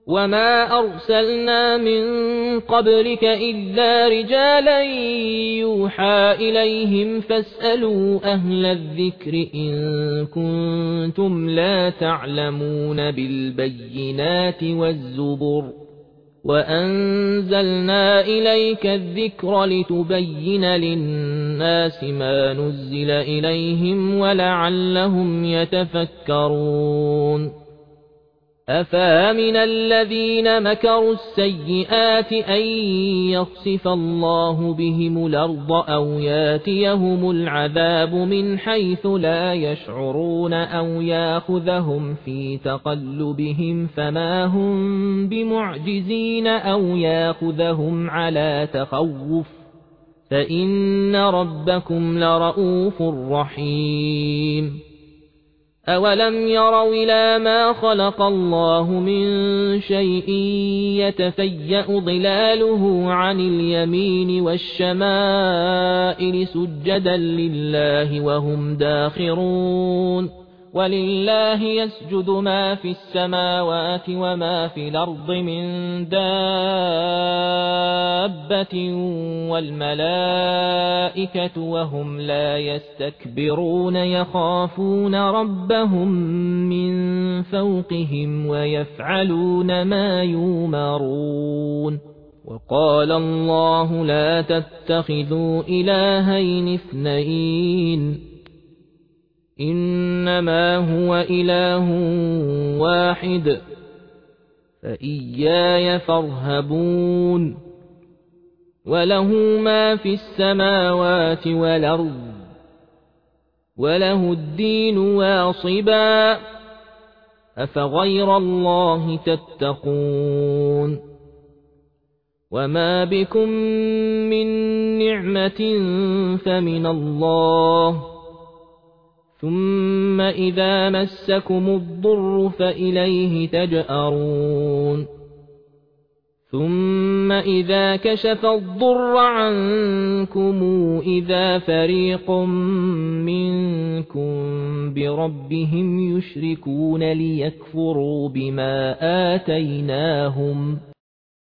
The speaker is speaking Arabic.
وما أرسلنا من قبلك إلا رجالا يوحى إليهم فاسألوا أهل الذكر إن كنتم لا تعلمون بالبينات والزبر وأنزلنا إليك الذكر لتبين للناس ما نزل إليهم ولعلهم يتفكرون أفامن الذين مكروا السيئات أن يخسف الله بهم الأرض أو ياتيهم العذاب من حيث لا يشعرون أو ياخذهم في تقلبهم فما هم بمعجزين أو ياخذهم على تخوف فإن ربكم لرؤوف رحيم أولم يروا إلى ما خلق الله من شيء يتفيأ ظلاله عن اليمين والشمائل سجدا لله وهم داخرون ولله يسجد ما في السماوات وما في الأرض من دابة والملائكة وهم لا يستكبرون يخافون ربهم من فوقهم ويفعلون ما يؤمرون وقال الله لا تتخذوا إلهين اثنين إنما هو إله واحد فإياي فارهبون وله ما في السماوات والأرض وله الدين واصبا أفغير الله تتقون وما بكم من نعمة فمن الله ثم إذا مسكم الضر فإليه تجأرون ثم إذا كشف الضر عنكم إذا فريق منكم بربهم يشركون ليكفروا بما آتيناهم